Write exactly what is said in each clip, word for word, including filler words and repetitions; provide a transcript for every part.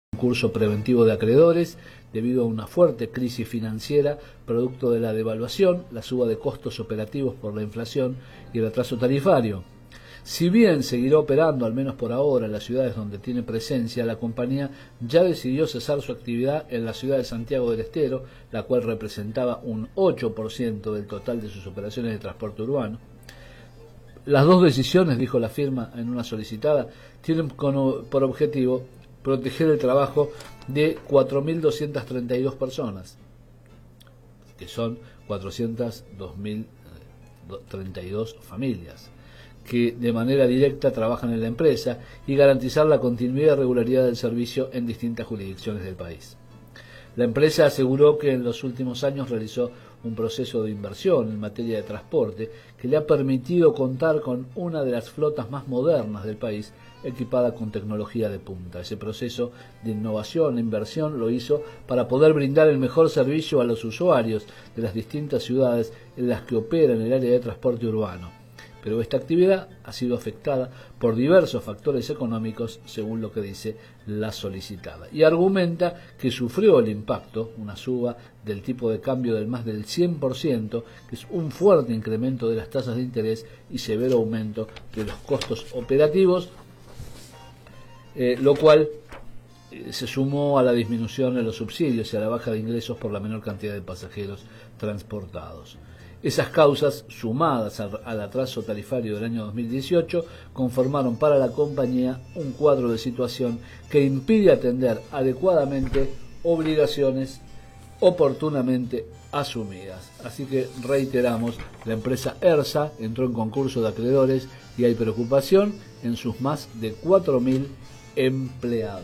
concurso preventivo de acreedores debido a una fuerte crisis financiera producto de la devaluación, la suba de costos operativos por la inflación y el atraso tarifario. Si bien seguirá operando, al menos por ahora, en las ciudades donde tiene presencia, la compañía ya decidió cesar su actividad en la ciudad de Santiago del Estero, la cual representaba un ocho por ciento del total de sus operaciones de transporte urbano. Las dos decisiones, dijo la firma en una solicitada, tienen por objetivo proteger el trabajo de cuatro mil doscientas treinta y dos personas, que son cuatrocientas dos mil treinta y dos familias, que de manera directa trabajan en la empresa, y garantizar la continuidad y regularidad del servicio en distintas jurisdicciones del país. La empresa aseguró que en los últimos años realizó un proceso de inversión en materia de transporte que le ha permitido contar con una de las flotas más modernas del país, equipada con tecnología de punta. Ese proceso de innovación e inversión lo hizo para poder brindar el mejor servicio a los usuarios de las distintas ciudades en las que opera en el área de transporte urbano. Pero esta actividad ha sido afectada por diversos factores económicos, según lo que dice la solicitada, y argumenta que sufrió el impacto, una suba del tipo de cambio del más del cien por ciento, que es un fuerte incremento de las tasas de interés y severo aumento de los costos operativos, eh, lo cual eh, se sumó a la disminución de los subsidios y a la baja de ingresos por la menor cantidad de pasajeros transportados. Esas causas, sumadas al, al atraso tarifario del año dos mil dieciocho, conformaron para la compañía un cuadro de situación que impide atender adecuadamente obligaciones oportunamente asumidas. Así que reiteramos, la empresa ERSA entró en concurso de acreedores y hay preocupación en sus más de cuatro mil empleados.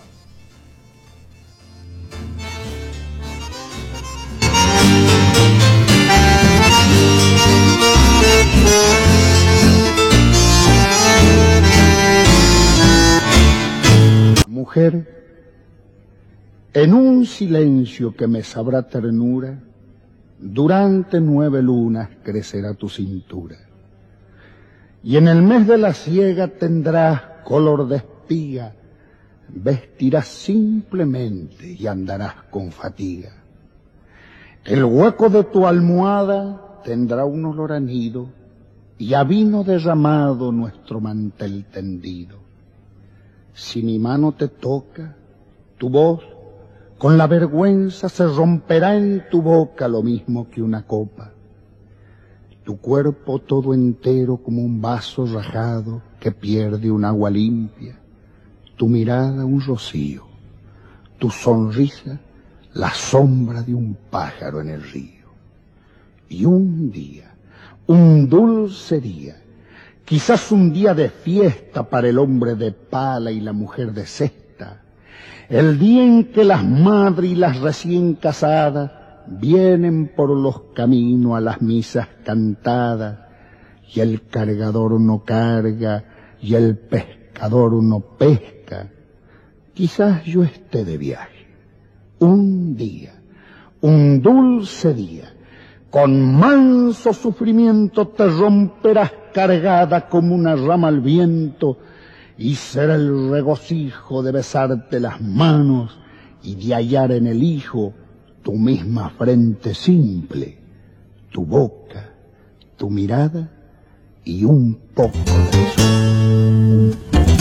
Mujer, en un silencio que me sabrá ternura, durante nueve lunas crecerá tu cintura, y en el mes de la siega tendrás color de espiga, vestirás simplemente y andarás con fatiga. El hueco de tu almohada tendrá un olor a nido, y a vino derramado nuestro mantel tendido. Si mi mano te toca, tu voz con la vergüenza se romperá en tu boca lo mismo que una copa. Tu cuerpo todo entero como un vaso rajado que pierde un agua limpia. Tu mirada un rocío, tu sonrisa la sombra de un pájaro en el río. Y un día, un dulce día, quizás un día de fiesta para el hombre de pala y la mujer de cesta, el día en que las madres y las recién casadas vienen por los caminos a las misas cantadas, y el cargador no carga y el pescador no pesca. Quizás yo esté de viaje, un día, un dulce día, con manso sufrimiento te romperás cargada como una rama al viento, y será el regocijo de besarte las manos y de hallar en el hijo tu misma frente simple, tu boca, tu mirada y un poco de sol.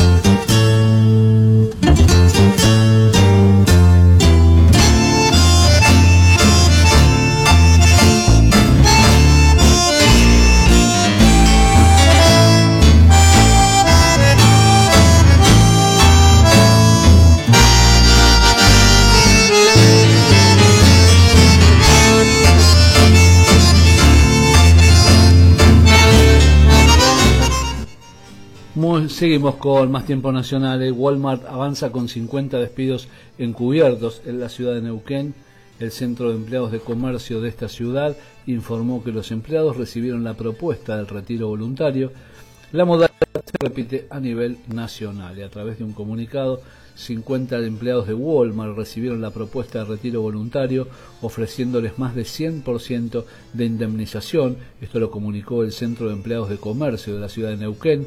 Seguimos con más tiempo nacional. Walmart avanza con cincuenta despidos encubiertos en la ciudad de Neuquén. El Centro de Empleados de Comercio de esta ciudad informó que los empleados recibieron la propuesta del retiro voluntario. La modalidad se repite a nivel nacional y a través de un comunicado, cincuenta empleados de Walmart recibieron la propuesta de retiro voluntario ofreciéndoles más de cien por ciento de indemnización. Esto lo comunicó el Centro de Empleados de Comercio de la ciudad de Neuquén.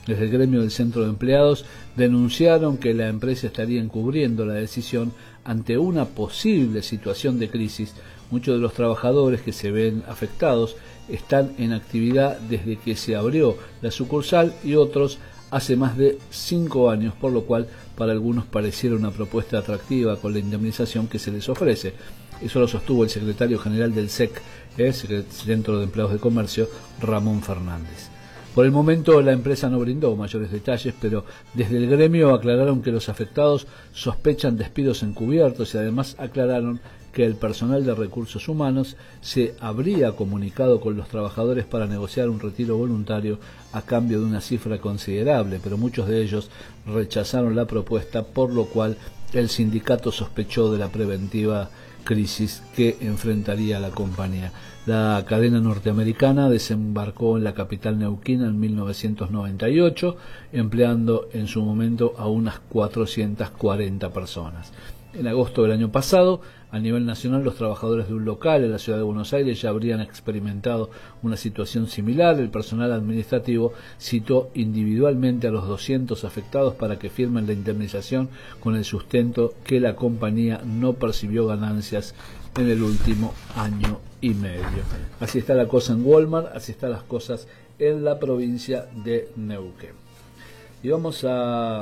Desde el gremio del Centro de Empleados denunciaron que la empresa estaría encubriendo la decisión ante una posible situación de crisis. Muchos de los trabajadores que se ven afectados están en actividad desde que se abrió la sucursal y otros hace más de cinco años, por lo cual para algunos pareciera una propuesta atractiva con la indemnización que se les ofrece. Eso lo sostuvo el secretario general del S E C, el Centro de Empleados de Comercio, Ramón Fernández. Por el momento la empresa no brindó mayores detalles, pero desde el gremio aclararon que los afectados sospechan despidos encubiertos y además aclararon que el personal de recursos humanos se habría comunicado con los trabajadores para negociar un retiro voluntario a cambio de una cifra considerable, pero muchos de ellos rechazaron la propuesta, por lo cual el sindicato sospechó de la preventiva crisis que enfrentaría la compañía. La cadena norteamericana desembarcó en la capital neuquina en mil novecientos noventa y ocho, empleando en su momento a unas cuatrocientas cuarenta personas. En agosto del año pasado, a nivel nacional, los trabajadores de un local en la ciudad de Buenos Aires ya habrían experimentado una situación similar. El personal administrativo citó individualmente a los doscientos afectados para que firmen la indemnización con el sustento que la compañía no percibió ganancias en el último año y medio. Así está la cosa en Walmart, así están las cosas en la provincia de Neuquén. Y vamos a,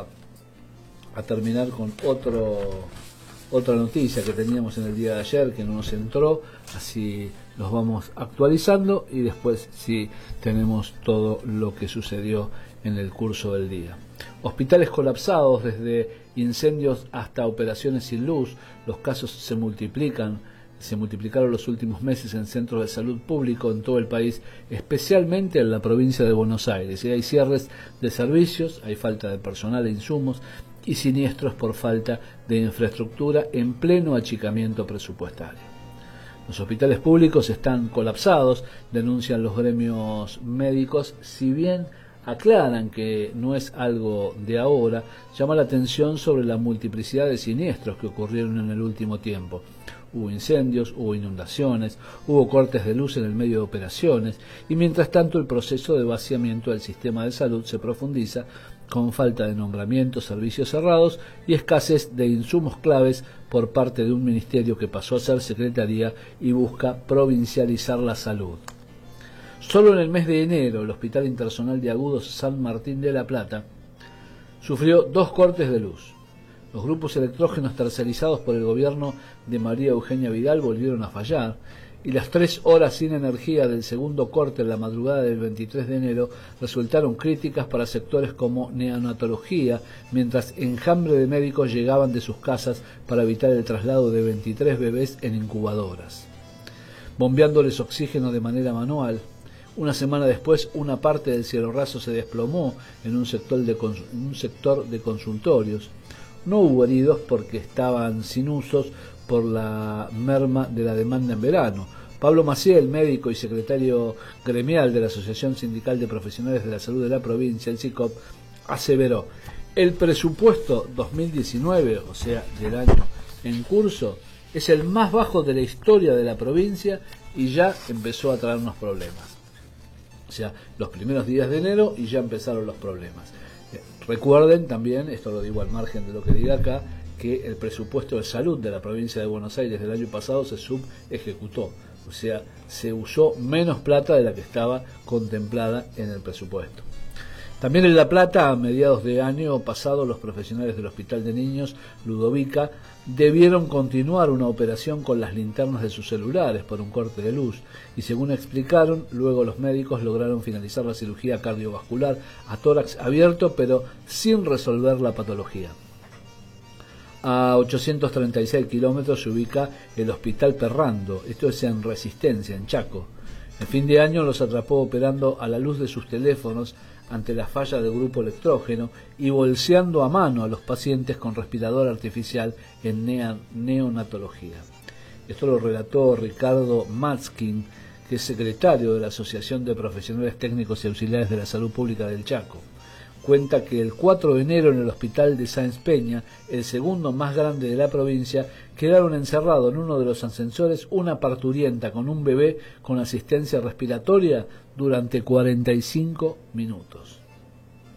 a terminar con otro... Otra noticia que teníamos en el día de ayer que no nos entró, así los vamos actualizando y después sí tenemos todo lo que sucedió en el curso del día. Hospitales colapsados, desde incendios hasta operaciones sin luz, los casos se multiplican, se multiplicaron los últimos meses en centros de salud público en todo el país, especialmente en la provincia de Buenos Aires. Y hay cierres de servicios, hay falta de personal e insumos, y siniestros por falta de infraestructura en pleno achicamiento presupuestario. Los hospitales públicos están colapsados, denuncian los gremios médicos, si bien aclaran que no es algo de ahora, llama la atención sobre la multiplicidad de siniestros que ocurrieron en el último tiempo. Hubo incendios, hubo inundaciones, hubo cortes de luz en el medio de operaciones, y mientras tanto el proceso de vaciamiento del sistema de salud se profundiza, con falta de nombramientos, servicios cerrados y escasez de insumos claves por parte de un ministerio que pasó a ser secretaría y busca provincializar la salud. Solo en el mes de enero, el Hospital Interzonal de Agudos San Martín de la Plata sufrió dos cortes de luz. Los grupos electrógenos tercerizados por el gobierno de María Eugenia Vidal volvieron a fallar, y las tres horas sin energía del segundo corte en la madrugada del veintitrés de enero resultaron críticas para sectores como neonatología, mientras enjambre de médicos llegaban de sus casas para evitar el traslado de veintitrés bebés en incubadoras, bombeándoles oxígeno de manera manual. Una semana después, una parte del cielo raso se desplomó en un sector de, en un sector de consultorios. No hubo heridos porque estaban sin usos por la merma de la demanda en verano. Pablo Maciel, médico y secretario gremial de la Asociación Sindical de Profesionales de la Salud de la provincia, el SICOP, aseveró: el presupuesto dos mil diecinueve, o sea, del año en curso, es el más bajo de la historia de la provincia y ya empezó a traernos problemas. O sea, los primeros días de enero y ya empezaron los problemas. Eh, recuerden también, esto lo digo al margen de lo que diga acá, que el presupuesto de salud de la provincia de Buenos Aires del año pasado se subejecutó, o sea, se usó menos plata de la que estaba contemplada en el presupuesto. También en La Plata, a mediados de año pasado, los profesionales del Hospital de Niños Ludovica debieron continuar una operación con las linternas de sus celulares por un corte de luz, y según explicaron, luego los médicos lograron finalizar la cirugía cardiovascular a tórax abierto, pero sin resolver la patología. A ochocientos treinta y seis kilómetros se ubica el Hospital Perrando, esto es en Resistencia, en Chaco. En fin de año los atrapó operando a la luz de sus teléfonos ante la falla del grupo electrógeno y bolseando a mano a los pacientes con respirador artificial en neonatología. Esto lo relató Ricardo Matskin, que es secretario de la Asociación de Profesionales Técnicos y Auxiliares de la Salud Pública del Chaco. Cuenta que el cuatro de enero en el hospital de Sáenz Peña, el segundo más grande de la provincia, quedaron encerrados en uno de los ascensores una parturienta con un bebé con asistencia respiratoria durante cuarenta y cinco minutos.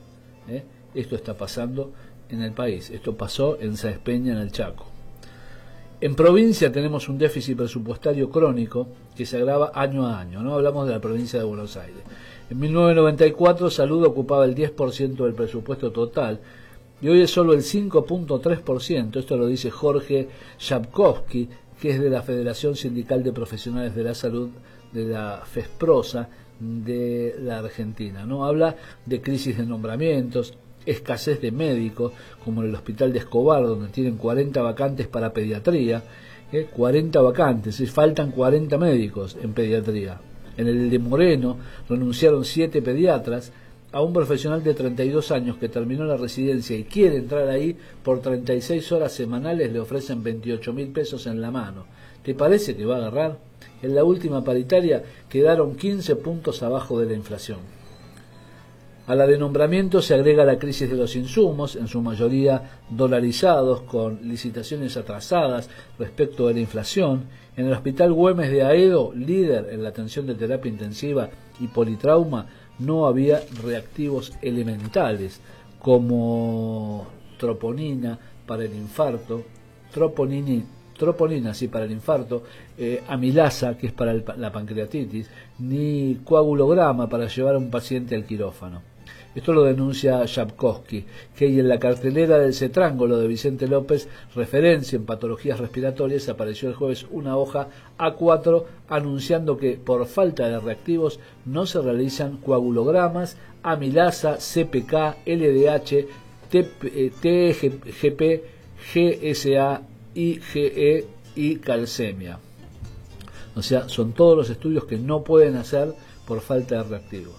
¿eh? Esto está pasando en el país. Esto pasó en Sáenz Peña, en el Chaco. En provincia tenemos un déficit presupuestario crónico que se agrava año a año, ¿no? Hablamos de la provincia de Buenos Aires. En mil novecientos noventa y cuatro, salud ocupaba el diez por ciento del presupuesto total y hoy es solo el cinco punto tres por ciento. Esto lo dice Jorge Yapkowski, que es de la Federación Sindical de Profesionales de la Salud, de la FESPROSA de la Argentina, ¿no? Habla de crisis de nombramientos, escasez de médicos, como en el hospital de Escobar, donde tienen cuarenta vacantes para pediatría, ¿eh? cuarenta vacantes, y faltan cuarenta médicos en pediatría. En el de Moreno renunciaron siete pediatras. A un profesional de treinta y dos años que terminó la residencia y quiere entrar ahí, por treinta y seis horas semanales le ofrecen veintiocho mil pesos en la mano. ¿Te parece que va a agarrar? En la última paritaria quedaron quince puntos abajo de la inflación. A la de nombramiento se agrega la crisis de los insumos, en su mayoría dolarizados, con licitaciones atrasadas respecto de la inflación. En el Hospital Güemes de Aedo, líder en la atención de terapia intensiva y politrauma, no había reactivos elementales como troponina para el infarto, troponini, troponina sí para el infarto, eh, amilasa, que es para el, la pancreatitis, ni coagulograma para llevar a un paciente al quirófano. Esto lo denuncia Yapkowski, que en la cartelera del Cetrángolo de Vicente López, referencia en patologías respiratorias, apareció el jueves una hoja A cuatro anunciando que por falta de reactivos no se realizan coagulogramas, amilasa, C P K, L D H, T G P, G S A, I G E y calcemia. O sea, son todos los estudios que no pueden hacer por falta de reactivos.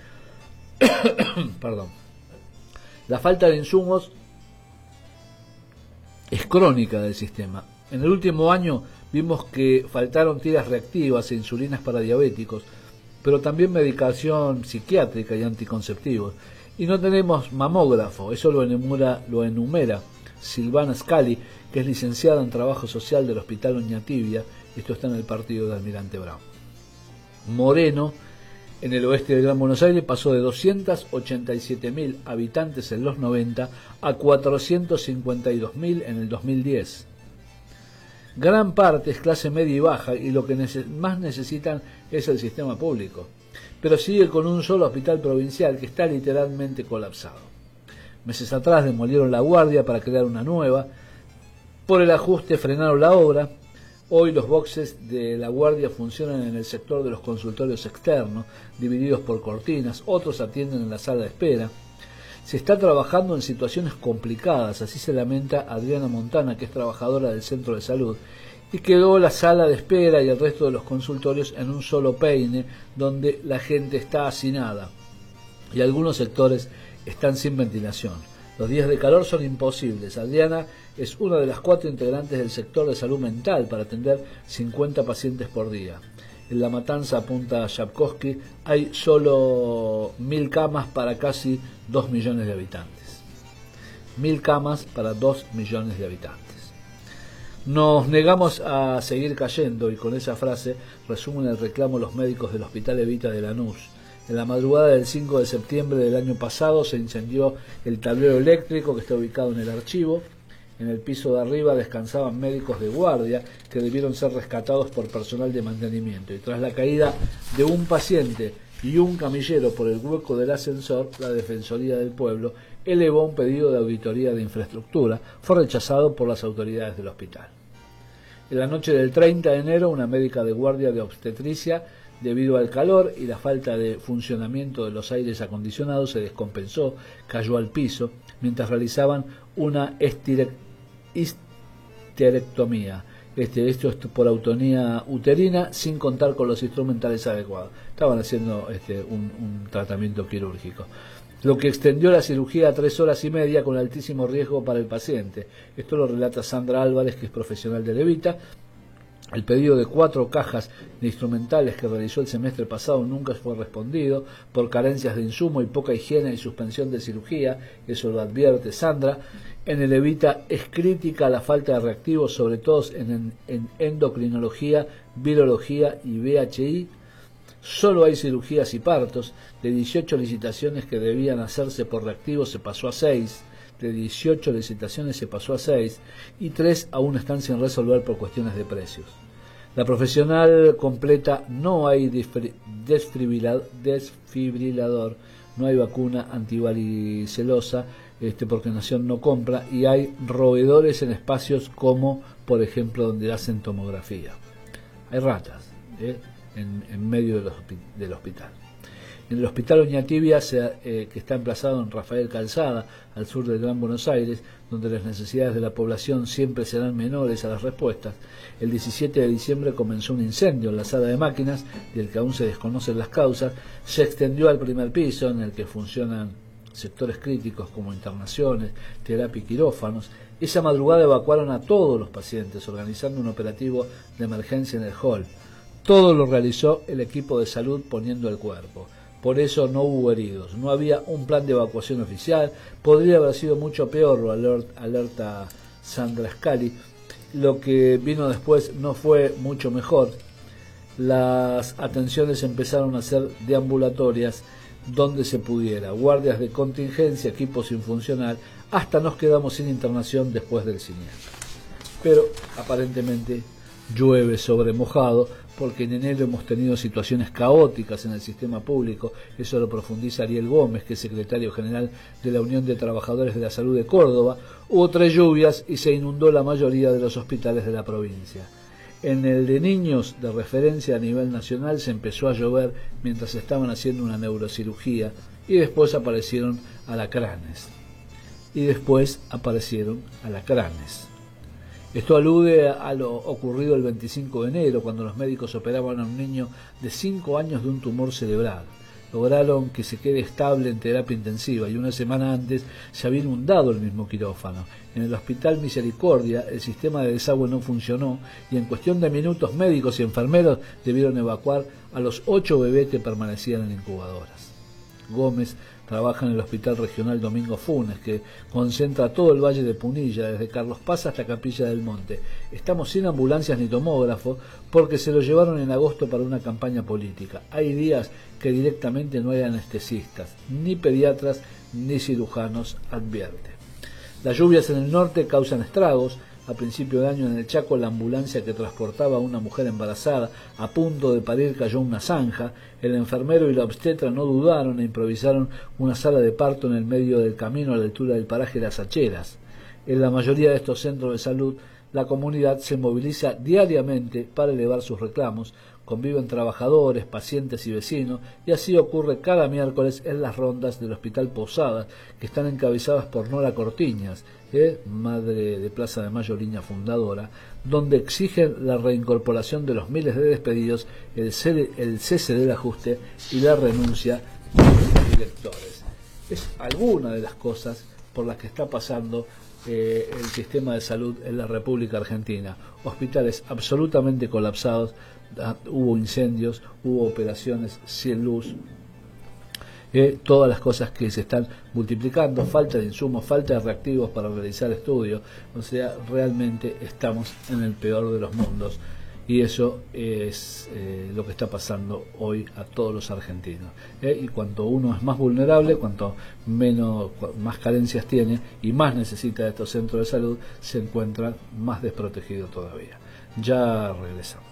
Perdón. La falta de insumos es crónica del sistema. En el último año vimos que faltaron tiras reactivas e insulinas para diabéticos, pero también medicación psiquiátrica y anticonceptivos. Y no tenemos mamógrafo, eso lo enumera, lo enumera Silvana Scali, que es licenciada en Trabajo Social del Hospital Oñatibia. Esto está en el partido de Almirante Brown. Moreno, en el oeste del Gran Buenos Aires, pasó de doscientos ochenta y siete mil habitantes en los noventa a cuatrocientos cincuenta y dos mil en el dos mil diez. Gran parte es clase media y baja y lo que nece- más necesitan es el sistema público, pero sigue con un solo hospital provincial que está literalmente colapsado. Meses atrás demolieron la guardia para crear una nueva, por el ajuste frenaron la obra. Hoy los boxes de la guardia funcionan en el sector de los consultorios externos, divididos por cortinas, otros atienden en la sala de espera. Se está trabajando en situaciones complicadas, así se lamenta Adriana Montana, que es trabajadora del centro de salud, y quedó la sala de espera y el resto de los consultorios en un solo peine, donde la gente está hacinada, y algunos sectores están sin ventilación. Los días de calor son imposibles. Adriana es una de las cuatro integrantes del sector de salud mental para atender cincuenta pacientes por día. En La Matanza, apunta Yapkowski, hay solo mil camas para casi dos millones de habitantes. Mil camas para dos millones de habitantes. Nos negamos a seguir cayendo, y con esa frase resumen el reclamo los médicos del Hospital Evita de Lanús. En la madrugada del cinco de septiembre del año pasado se incendió el tablero eléctrico que está ubicado en el archivo. En el piso de arriba descansaban médicos de guardia que debieron ser rescatados por personal de mantenimiento. Y tras la caída de un paciente y un camillero por el hueco del ascensor, la Defensoría del Pueblo elevó un pedido de auditoría de infraestructura. Fue rechazado por las autoridades del hospital. En la noche del treinta de enero, una médica de guardia de obstetricia, debido al calor y la falta de funcionamiento de los aires acondicionados, se descompensó, cayó al piso mientras realizaban una estirec histerectomía. Este, esto es por autonía uterina, sin contar con los instrumentales adecuados. Estaban haciendo este, un, un tratamiento quirúrgico, lo que extendió la cirugía a tres horas y media con altísimo riesgo para el paciente. Esto lo relata Sandra Álvarez, que es profesional de Levita. El pedido de cuatro cajas de instrumentales que realizó el semestre pasado nunca fue respondido por carencias de insumo y poca higiene y suspensión de cirugía. Eso lo advierte Sandra. En el Evita es crítica la falta de reactivos, sobre todo en, en endocrinología, virología y V H I. Solo hay cirugías y partos. De dieciocho licitaciones que debían hacerse por reactivos se pasó a seis. De dieciocho licitaciones se pasó a seis y tres aún están sin resolver por cuestiones de precios. La profesional completa: no hay desfibrilador, no hay vacuna antivaricelosa, este, porque Nación no compra, y hay roedores en espacios como, por ejemplo, donde hacen tomografía. Hay ratas ¿eh? en, en medio del, del hospital. En el Hospital Oñatibia, se, eh, que está emplazado en Rafael Calzada, al sur del Gran Buenos Aires, donde las necesidades de la población siempre serán menores a las respuestas, el diecisiete de diciembre comenzó un incendio en la sala de máquinas, del que aún se desconocen las causas. Se extendió al primer piso, en el que funcionan sectores críticos como internaciones, terapia y quirófanos. Esa madrugada evacuaron a todos los pacientes, organizando un operativo de emergencia en el hall. Todo lo realizó el equipo de salud poniendo el cuerpo. Por eso no hubo heridos. No había un plan de evacuación oficial. Podría haber sido mucho peor, lo alerta, alerta Sandra Scali. Lo que vino después no fue mucho mejor. Las atenciones empezaron a ser deambulatorias donde se pudiera. Guardias de contingencia, equipos sin funcionar. Hasta nos quedamos sin internación después del siniestro. Pero aparentemente llueve sobre mojado, porque en enero hemos tenido situaciones caóticas en el sistema público. Eso lo profundiza Ariel Gómez, que es secretario general de la Unión de Trabajadores de la Salud de Córdoba. Hubo tres lluvias y se inundó la mayoría de los hospitales de la provincia. En el de niños de referencia a nivel nacional se empezó a llover mientras estaban haciendo una neurocirugía, y después aparecieron alacranes. Y después aparecieron alacranes. Esto alude a lo ocurrido el veinticinco de enero, cuando los médicos operaban a un niño de cinco años de un tumor cerebral. Lograron que se quede estable en terapia intensiva, y una semana antes se había inundado el mismo quirófano. En el Hospital Misericordia el sistema de desagüe no funcionó, y en cuestión de minutos médicos y enfermeros debieron evacuar a los ocho bebés que permanecían en incubadoras. Gómez trabaja en el Hospital Regional Domingo Funes, que concentra todo el Valle de Punilla, desde Carlos Paz hasta Capilla del Monte. Estamos sin ambulancias ni tomógrafos, porque se lo llevaron en agosto para una campaña política. Hay días que directamente no hay anestesistas, ni pediatras, ni cirujanos, advierte. Las lluvias en el norte causan estragos. A principio de año en el Chaco, la ambulancia que transportaba a una mujer embarazada a punto de parir cayó en una zanja. El enfermero y la obstetra no dudaron e improvisaron una sala de parto en el medio del camino, a la altura del paraje Las Hacheras. En la mayoría de estos centros de salud, la comunidad se moviliza diariamente para elevar sus reclamos. Conviven trabajadores, pacientes y vecinos, y así ocurre cada miércoles en las rondas del Hospital Posadas, que están encabezadas por Nora Cortiñas, ¿eh? madre de Plaza de Mayo, línea fundadora, donde exigen la reincorporación de los miles de despedidos, el, ce el cese del ajuste y la renuncia de los directores. Es alguna de las cosas por las que está pasando eh, el sistema de salud en la República Argentina. Hospitales absolutamente colapsados. Hubo incendios, hubo operaciones sin luz, eh, todas las cosas que se están multiplicando, falta de insumos, falta de reactivos para realizar estudios. O sea, realmente estamos en el peor de los mundos, y eso es eh, lo que está pasando hoy a todos los argentinos. Eh, y cuanto uno es más vulnerable, cuanto menos, más carencias tiene y más necesita de estos centros de salud, se encuentra más desprotegido todavía. Ya regresamos.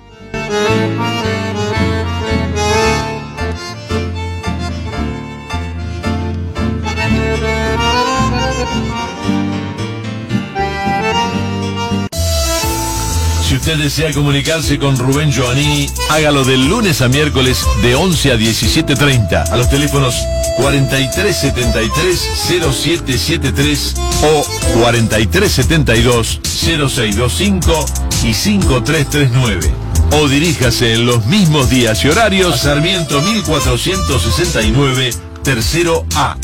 Si usted desea comunicarse con Rubén Giovanni, hágalo del lunes a miércoles de once a diecisiete treinta a los teléfonos cuarenta y tres setenta y tres cero siete siete tres o cuarenta y tres setenta y dos cero seis veinticinco y cinco tres tres nueve. O diríjase en los mismos días y horarios a Sarmiento mil cuatrocientos sesenta y nueve, tercero A.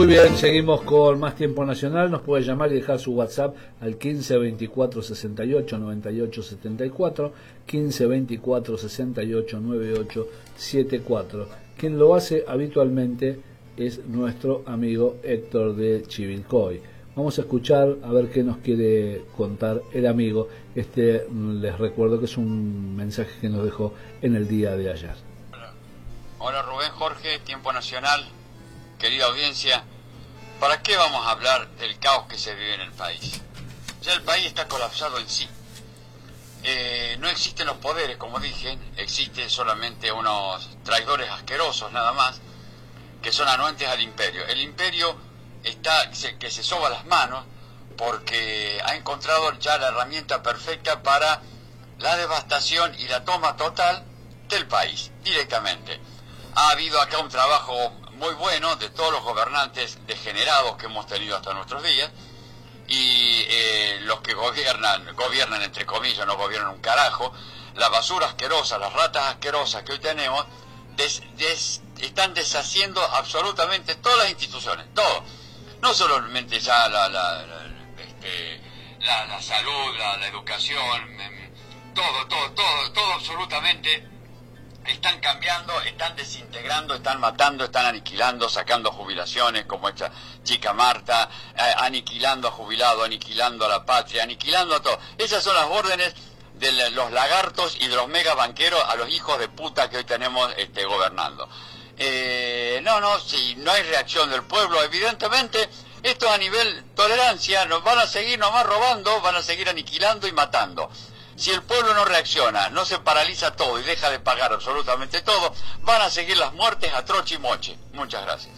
Muy bien, seguimos con más Tiempo Nacional. Nos puede llamar y dejar su WhatsApp al quince veinticuatro sesenta y ocho noventa y ocho setenta y cuatro, quince veinticuatro sesenta y ocho noventa y ocho setenta y cuatro. Quien lo hace habitualmente es nuestro amigo Héctor de Chivilcoy. Vamos a escuchar a ver qué nos quiere contar el amigo. Este, les recuerdo que es un mensaje que nos dejó en el día de ayer. Hola, Hola Rubén, Jorge, Tiempo Nacional, querida audiencia. ¿Para qué vamos a hablar del caos que se vive en el país? Ya el país está colapsado en sí. Eh, no existen los poderes, como dije, existen solamente unos traidores asquerosos nada más, que son anuentes al imperio. El imperio está que se soba las manos porque ha encontrado ya la herramienta perfecta para la devastación y la toma total del país, directamente. Ha habido acá un trabajo muy bueno de todos los gobernantes degenerados que hemos tenido hasta nuestros días, y eh, los que gobiernan, gobiernan entre comillas, no gobiernan un carajo. La basura asquerosa, las ratas asquerosas que hoy tenemos, des, des, están deshaciendo absolutamente todas las instituciones, todo. No solamente ya la, la, la, este, la, la salud, la, la educación, todo, todo, todo, todo absolutamente están cambiando, están desintegrando, están matando, están aniquilando, sacando jubilaciones como esta chica Marta, eh, aniquilando a jubilados, aniquilando a la patria, aniquilando a todo. Esas son las órdenes de los lagartos y de los mega banqueros a los hijos de puta que hoy tenemos este, gobernando. Eh, no, no, si no hay reacción del pueblo, evidentemente, esto a nivel tolerancia, nos van a seguir nomás robando, van a seguir aniquilando y matando. Si el pueblo no reacciona, no se paraliza todo y deja de pagar absolutamente todo, van a seguir las muertes a troche y moche. Muchas gracias.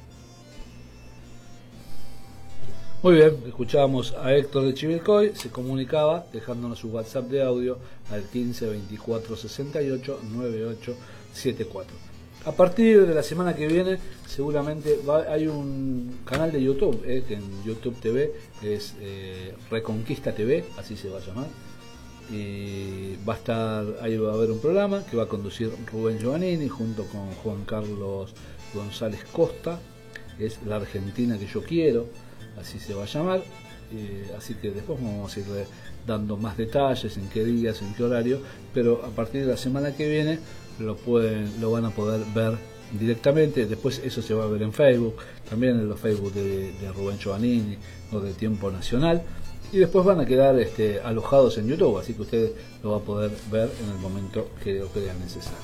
Muy bien, escuchábamos a Héctor de Chivilcoy, se comunicaba dejándonos su WhatsApp de audio al quince veinticuatro sesenta y ocho noventa y ocho setenta y cuatro. A partir de la semana que viene, seguramente va, hay un canal de YouTube, eh, que en YouTube T V es eh, Reconquista T V, así se va a llamar. Y va a estar, ahí va a haber un programa que va a conducir Rubén Giovannini junto con Juan Carlos González Costa. Es La Argentina que yo quiero, así se va a llamar. Eh, así que después vamos a ir dando más detalles, en qué días, en qué horario, pero a partir de la semana que viene lo pueden, lo van a poder ver directamente. Después eso se va a ver en Facebook, también en los Facebook de, de Rubén Giovannini o de Tiempo Nacional, y después van a quedar este, alojados en YouTube, así que ustedes lo van a poder ver en el momento que lo crean necesario.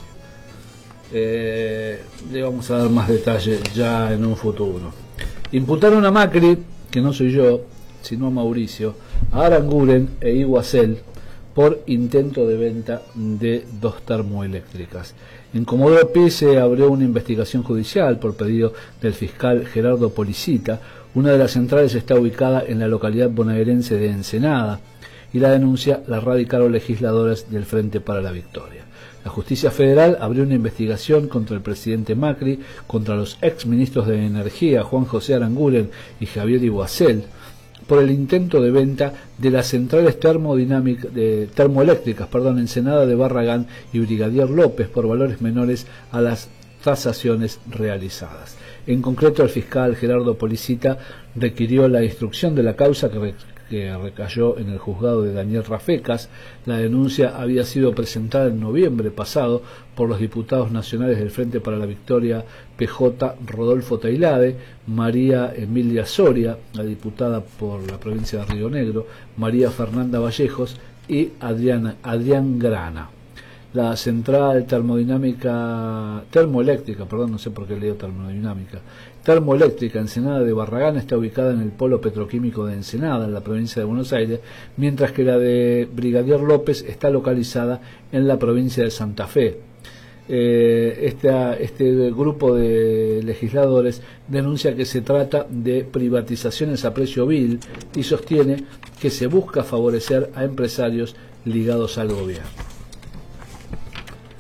Eh, le vamos a dar más detalles ya en un futuro. Imputaron a Macri, que no soy yo, sino a Mauricio, a Aranguren e Iguacel por intento de venta de dos termoeléctricas. En Comodoro Pi se abrió una investigación judicial por pedido del fiscal Gerardo Policita. Una de las centrales está ubicada en la localidad bonaerense de Ensenada y la denuncia la radicaron legisladores del Frente para la Victoria. La Justicia Federal abrió una investigación contra el presidente Macri, contra los exministros de Energía Juan José Aranguren y Javier Iguacel, por el intento de venta de las centrales termodinámicas, de, termoeléctricas perdón, Ensenada de Barragán y Brigadier López por valores menores a las tasaciones realizadas. En concreto, el fiscal Gerardo Policita requirió la instrucción de la causa que, re, que recayó en el juzgado de Daniel Rafecas. La denuncia había sido presentada en noviembre pasado por los diputados nacionales del Frente para la Victoria P J Rodolfo Tailade, María Emilia Soria, la diputada por la provincia de Río Negro, María Fernanda Vallejos y Adriana, Adrián Grana. La central termodinámica, termoeléctrica, perdón, no sé por qué leo termodinámica, termoeléctrica Ensenada de Barragán está ubicada en el polo petroquímico de Ensenada, en la provincia de Buenos Aires, mientras que la de Brigadier López está localizada en la provincia de Santa Fe. Eh, esta, este grupo de legisladores denuncia que se trata de privatizaciones a precio vil y sostiene que se busca favorecer a empresarios ligados al gobierno.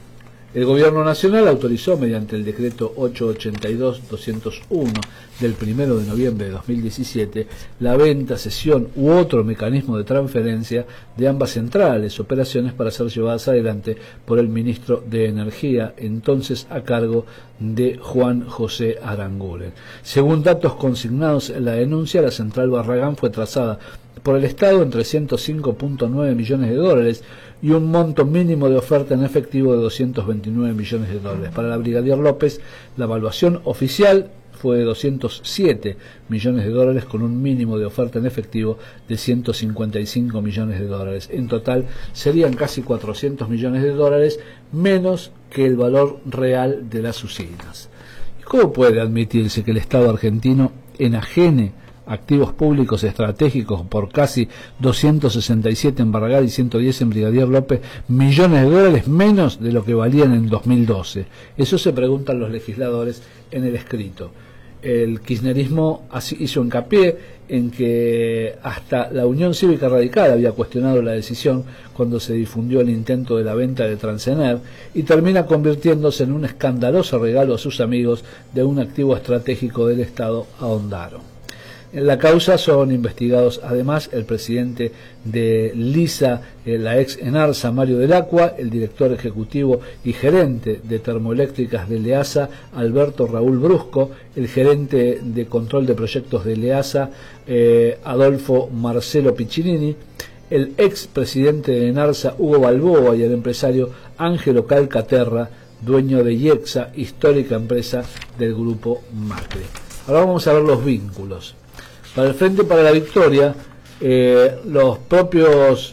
El Gobierno Nacional autorizó mediante el decreto ochocientos ochenta y dos guion doscientos uno del primero de noviembre de dos mil diecisiete la venta, cesión u otro mecanismo de transferencia de ambas centrales, operaciones para ser llevadas adelante por el ministro de Energía, entonces a cargo de Juan José Aranguren. Según datos consignados en la denuncia, la central Barragán fue trazada por el Estado en trescientos cinco punto nueve millones de dólares y un monto mínimo de oferta en efectivo de doscientos veintinueve millones de dólares. Para la Brigadier López, la evaluación oficial fue de doscientos siete millones de dólares con un mínimo de oferta en efectivo de ciento cincuenta y cinco millones de dólares. En total serían casi cuatrocientos millones de dólares menos que el valor real de las usinas. ¿Cómo puede admitirse que el Estado argentino enajene activos públicos estratégicos por casi doscientos sesenta y siete en Barragán y ciento diez en Brigadier López, millones de dólares menos de lo que valían en dos mil doce? Eso se preguntan los legisladores en el escrito. El kirchnerismo hizo hincapié en que hasta la Unión Cívica Radical había cuestionado la decisión cuando se difundió el intento de la venta de Transener, y termina convirtiéndose en un escandaloso regalo a sus amigos de un activo estratégico del Estado a Ondaro. En la causa son investigados además el presidente de LISA, la ex Enarsa, Mario del Acqua, el director ejecutivo y gerente de termoeléctricas de LEASA, Alberto Raúl Brusco, el gerente de control de proyectos de LEASA, eh, Adolfo Marcelo Piccinini, el ex presidente de Enarsa, Hugo Balboa, y el empresario Ángelo Calcaterra, dueño de IEXA, histórica empresa del grupo Macri. Ahora vamos a ver los vínculos. Para el Frente para la Victoria, eh, los propios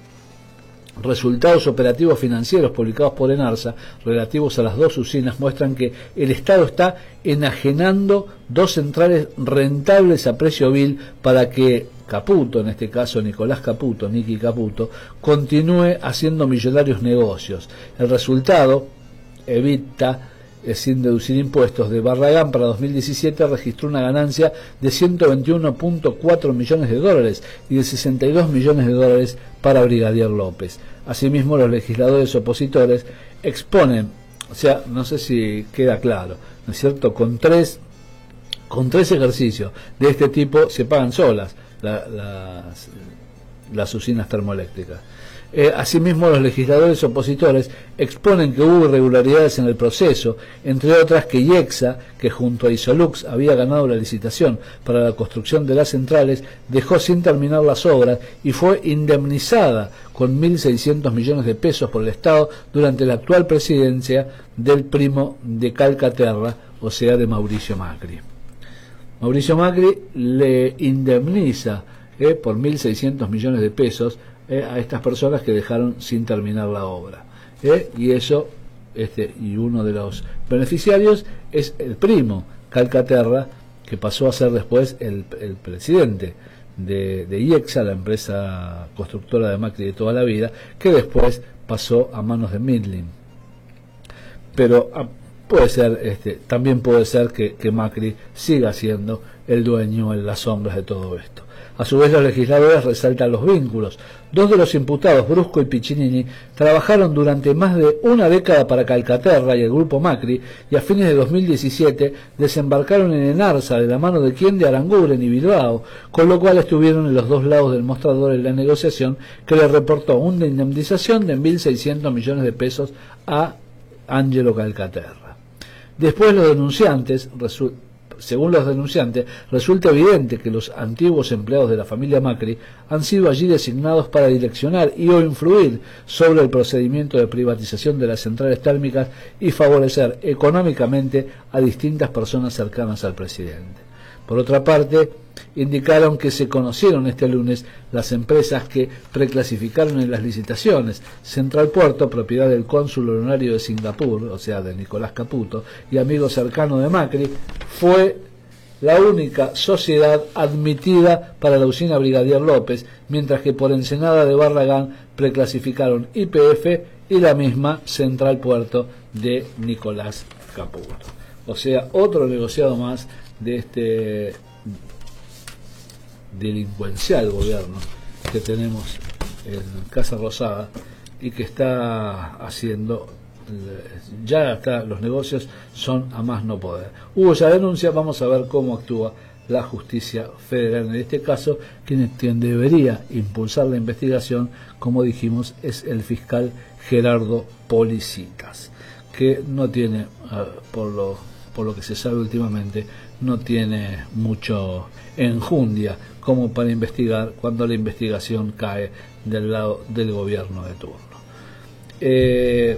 resultados operativos financieros publicados por Enarsa relativos a las dos usinas muestran que el Estado está enajenando dos centrales rentables a precio vil para que Caputo, en este caso Nicolás Caputo, Nicky Caputo, continúe haciendo millonarios negocios. El resultado, EBITDA, sin deducir impuestos, de Barragán para dos mil diecisiete registró una ganancia de ciento veintiuno punto cuatro millones de dólares y de sesenta y dos millones de dólares para Brigadier López. Asimismo, los legisladores opositores exponen, o sea, no sé si queda claro, ¿no es cierto?, con tres, con tres ejercicios de este tipo se pagan solas la, las, las usinas termoeléctricas. Eh, asimismo, los legisladores opositores exponen que hubo irregularidades en el proceso, entre otras que IEXA, que junto a Isolux había ganado la licitación para la construcción de las centrales, dejó sin terminar las obras y fue indemnizada con mil seiscientos millones de pesos por el Estado durante la actual presidencia del primo de Calcaterra, o sea, de Mauricio Macri. Mauricio Macri le indemniza eh, por mil seiscientos millones de pesos Eh, a estas personas que dejaron sin terminar la obra, eh, y eso este y uno de los beneficiarios es el primo Calcaterra, que pasó a ser después el, el presidente de, de IEXA, la empresa constructora de Macri de toda la vida, que después pasó a manos de Midland. Pero ah, puede ser este también puede ser que, que Macri siga siendo el dueño en las sombras de todo esto. A su vez, los legisladores resaltan los vínculos. Dos de los imputados, Brusco y Piccinini, trabajaron durante más de una década para Calcaterra y el grupo Macri, y a fines de dos mil diecisiete desembarcaron en Enarsa de la mano de quien de Aranguren y Bilbao, con lo cual estuvieron en los dos lados del mostrador en la negociación, que le reportó una indemnización de mil seiscientos millones de pesos a Ángelo Calcaterra. Después, los denunciantes resultaron Según los denunciantes, resulta evidente que los antiguos empleados de la familia Macri han sido allí designados para direccionar y o influir sobre el procedimiento de privatización de las centrales térmicas y favorecer económicamente a distintas personas cercanas al presidente. Por otra parte, indicaron que se conocieron este lunes las empresas que preclasificaron en las licitaciones. Central Puerto, propiedad del cónsul honorario de Singapur, o sea, de Nicolás Caputo, y amigo cercano de Macri, fue la única sociedad admitida para la usina Brigadier López, mientras que por Ensenada de Barragán preclasificaron Y P F y la misma Central Puerto de Nicolás Caputo. O sea, otro negociado más de este delincuencial gobierno que tenemos en Casa Rosada y que está haciendo ya acá los negocios son a más no poder. Hubo ya denuncia, vamos a ver cómo actúa la justicia federal en este caso. Quien, quien debería impulsar la investigación, como dijimos, es el fiscal Gerardo Policitas, que no tiene, por lo, por lo que se sabe últimamente, no tiene mucho enjundia como para investigar cuando la investigación cae del lado del gobierno de turno. Eh,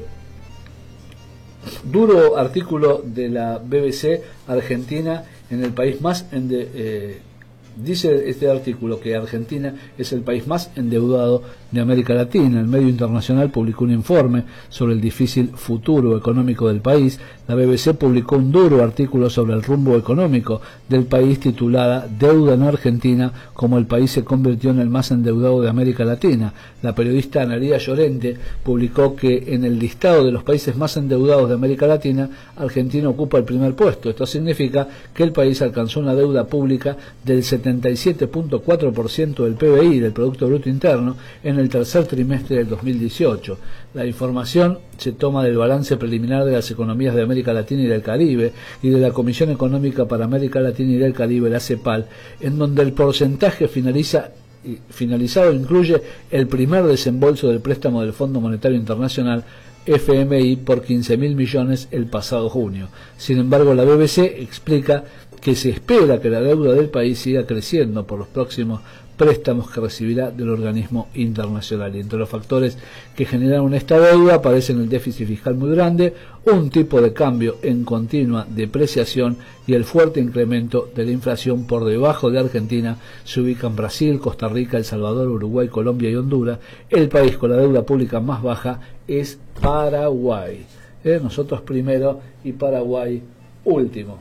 duro artículo de la B B C, Argentina en el país más ende, eh, dice este artículo que Argentina es el país más endeudado de América Latina. El medio internacional publicó un informe sobre el difícil futuro económico del país. La B B C publicó un duro artículo sobre el rumbo económico del país titulada Deuda en Argentina, como el país se convirtió en el más endeudado de América Latina. La periodista Analía Llorente publicó que en el listado de los países más endeudados de América Latina, Argentina ocupa el primer puesto. Esto significa que el país alcanzó una deuda pública del setenta y siete punto cuatro por ciento del P B I, del Producto Bruto Interno, en el tercer trimestre del dos mil dieciocho. La información se toma del balance preliminar de las economías de América Latina y del Caribe y de la Comisión Económica para América Latina y del Caribe, la CEPAL, en donde el porcentaje finaliza finalizado incluye el primer desembolso del préstamo del Fondo Monetario Internacional F M I por quince mil millones el pasado junio. Sin embargo, la B B C explica que se espera que la deuda del país siga creciendo por los próximos préstamos que recibirá del organismo internacional. Y entre los factores que generaron esta deuda aparecen el déficit fiscal muy grande, un tipo de cambio en continua depreciación y el fuerte incremento de la inflación. Por debajo de Argentina se ubican Brasil, Costa Rica, El Salvador, Uruguay, Colombia y Honduras. El país con la deuda pública más baja es Paraguay. ¿Eh? Nosotros primero y Paraguay último.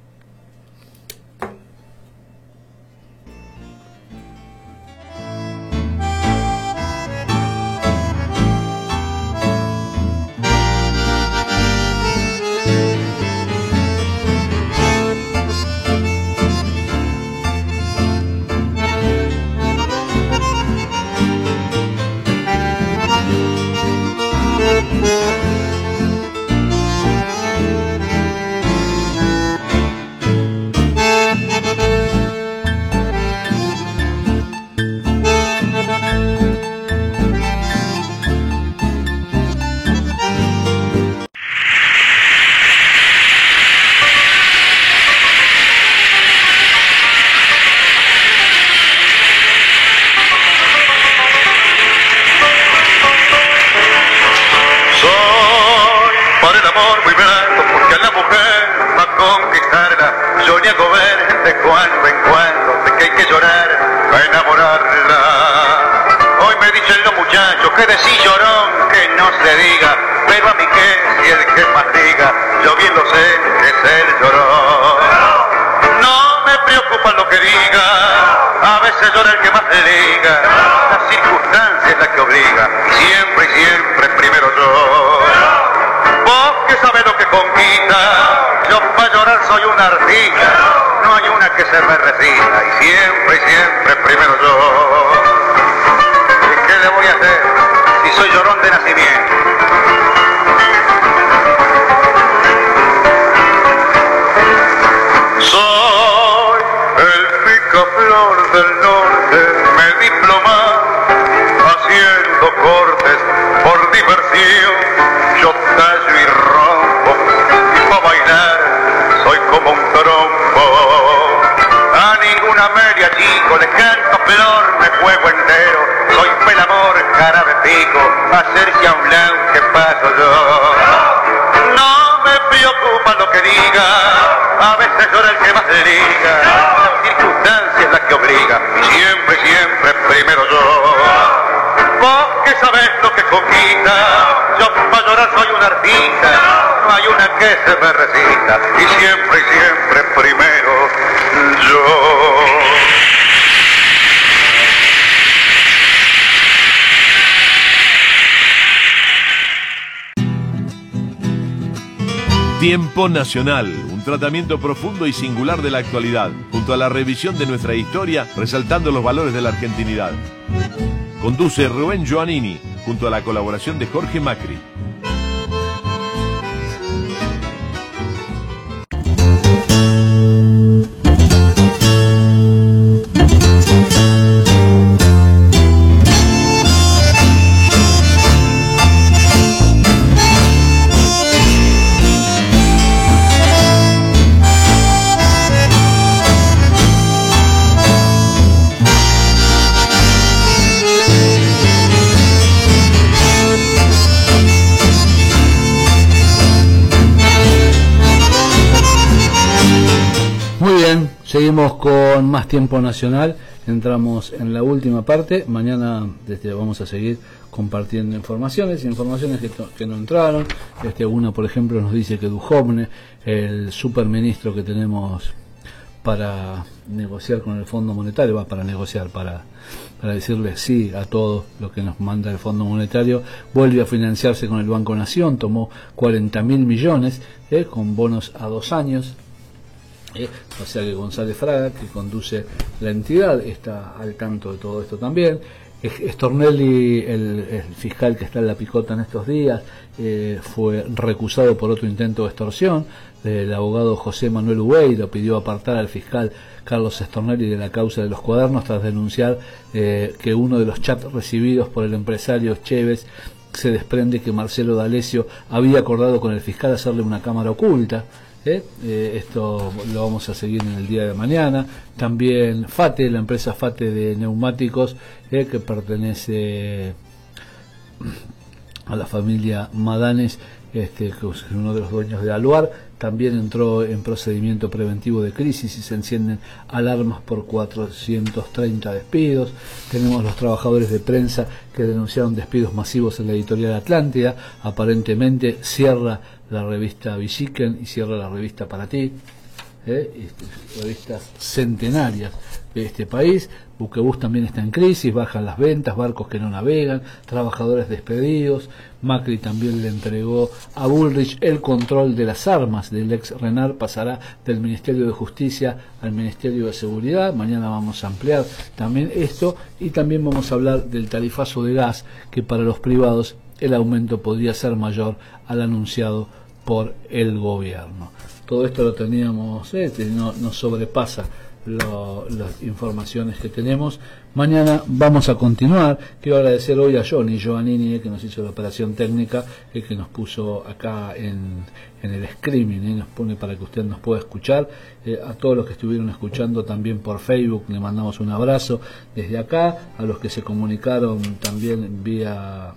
Tiempo Nacional, un tratamiento profundo y singular de la actualidad, junto a la revisión de nuestra historia, resaltando los valores de la argentinidad. Conduce Rubén Giovannini, junto a la colaboración de Jorge Macri. Seguimos con más tiempo nacional, entramos en la última parte. Mañana este, vamos a seguir compartiendo informaciones, informaciones que, que no entraron. Este, una, por ejemplo, nos dice que Duhovne, el superministro que tenemos para negociar con el Fondo Monetario, va para negociar, para, para decirle sí a todo lo que nos manda el Fondo Monetario, vuelve a financiarse con el Banco Nación, tomó cuarenta mil millones eh, con bonos a dos años. Eh, o sea que González Fraga, que conduce la entidad, está al tanto de todo esto también. Stornelli, el, el fiscal que está en la picota en estos días, eh, fue recusado por otro intento de extorsión. El abogado José Manuel Ubeiro pidió apartar al fiscal Carlos Stornelli de la causa de los cuadernos tras denunciar eh, que uno de los chats recibidos por el empresario Chévez se desprende que Marcelo D'Alessio había acordado con el fiscal hacerle una cámara oculta. ¿Eh? Eh, esto lo vamos a seguir en el día de mañana. También FATE, la empresa FATE de neumáticos, eh, que pertenece a la familia Madanes, este, que es uno de los dueños de Aluar, también entró en procedimiento preventivo de crisis y se encienden alarmas por cuatrocientos treinta despidos. Tenemos los trabajadores de prensa que denunciaron despidos masivos en la editorial Atlántida. Aparentemente cierra la revista Villiquen y cierra la revista Para Ti, ¿eh? revistas centenarias de este país. Buquebús también está en crisis, bajan las ventas, barcos que no navegan, trabajadores despedidos. Macri también le entregó a Bullrich el control de las armas del ex Renard, pasará del Ministerio de Justicia al Ministerio de Seguridad. Mañana vamos a ampliar también esto y también vamos a hablar del tarifazo de gas, que para los privados el aumento podría ser mayor al anunciado por el gobierno. Todo esto lo teníamos, eh, no, nos sobrepasa lo, las informaciones que tenemos. Mañana vamos a continuar. Quiero agradecer hoy a Johnny Giovannini, eh, que nos hizo la operación técnica, eh, que nos puso acá en, en el streaming, eh, nos pone para que usted nos pueda escuchar. Eh, a todos los que estuvieron escuchando también por Facebook, le mandamos un abrazo desde acá. A los que se comunicaron también vía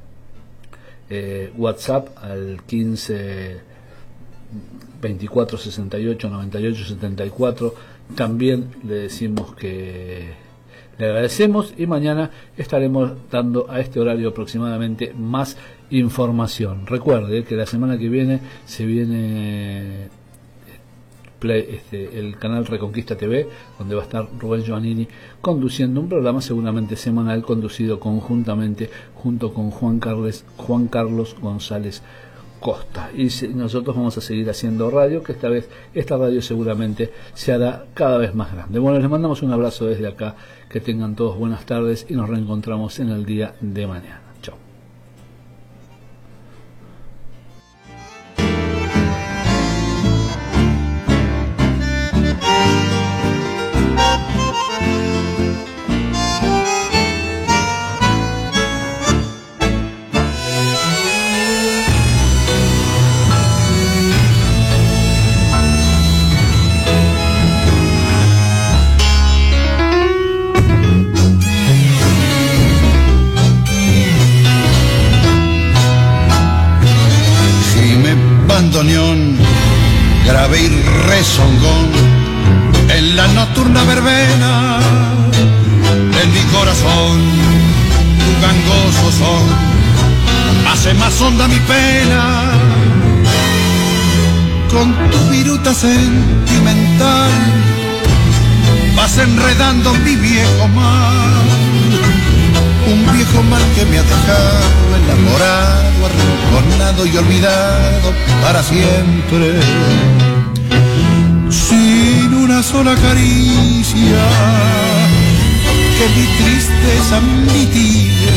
Eh, WhatsApp al quince veinticuatro sesenta y ocho noventa y ocho setenta y cuatro, también le decimos que le agradecemos y mañana estaremos dando a este horario aproximadamente más información. Recuerde que la semana que viene se viene Play, este, el canal Reconquista T V, donde va a estar Rubén Giovannini conduciendo un programa seguramente semanal, conducido conjuntamente junto con Juan Carlos, Juan Carlos González Costa. Y se, nosotros vamos a seguir haciendo radio, que esta vez esta radio seguramente se hará cada vez más grande. Bueno, les mandamos un abrazo desde acá, que tengan todos buenas tardes y nos reencontramos en el día de mañana. Chao. bandoneón, grave y rezongón, en la nocturna verbena, en mi corazón, tu gangoso son, hace más honda mi pena, con tu viruta sentimental, vas enredando mi viejo mal, un viejo mal que me ha dejado enamorado, arrinconado y olvidado para siempre, sin una sola caricia que mi tristeza mitigue.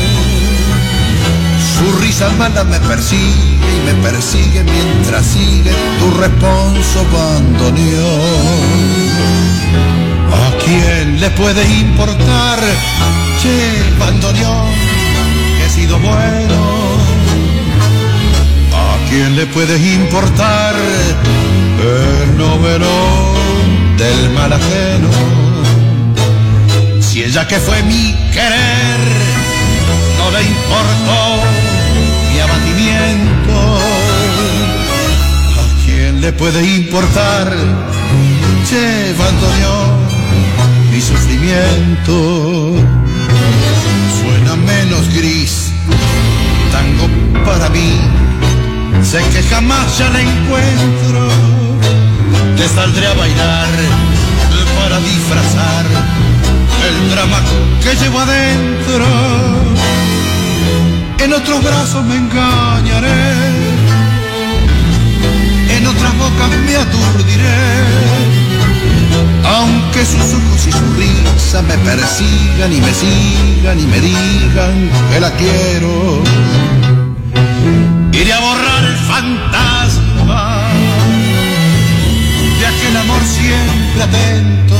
Su risa mala me persigue y me persigue mientras sigue tu responso bandoneón. ¿A quién le puede importar, che, bandoneón, que he sido bueno? ¿A quién le puede importar el novelón del mal ajeno? Si ella que fue mi querer no le importó mi abatimiento, ¿a quién le puede importar che, bandoneón, mi sufrimiento suena menos gris, tango para mí. Sé que jamás ya la encuentro, te saldré a bailar para disfrazar el drama que llevo adentro. En otros brazos me engañaré, en otras bocas me aturdiré, aunque sus ojos y su risa me persigan y me sigan y me digan que la quiero. Iré a borrar el fantasma de aquel amor siempre atento,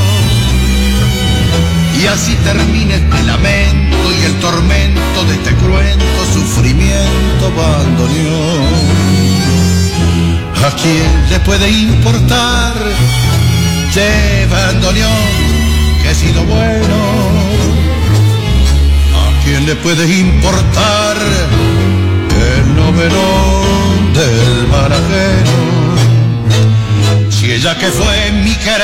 y así termina este lamento y el tormento de este cruento sufrimiento bandoneón. ¿A quién le puede importar, che, bandoneón, que he sido bueno? ¿A quién le puede importar el novelón del mal ajeno? Si ella que fue mi querer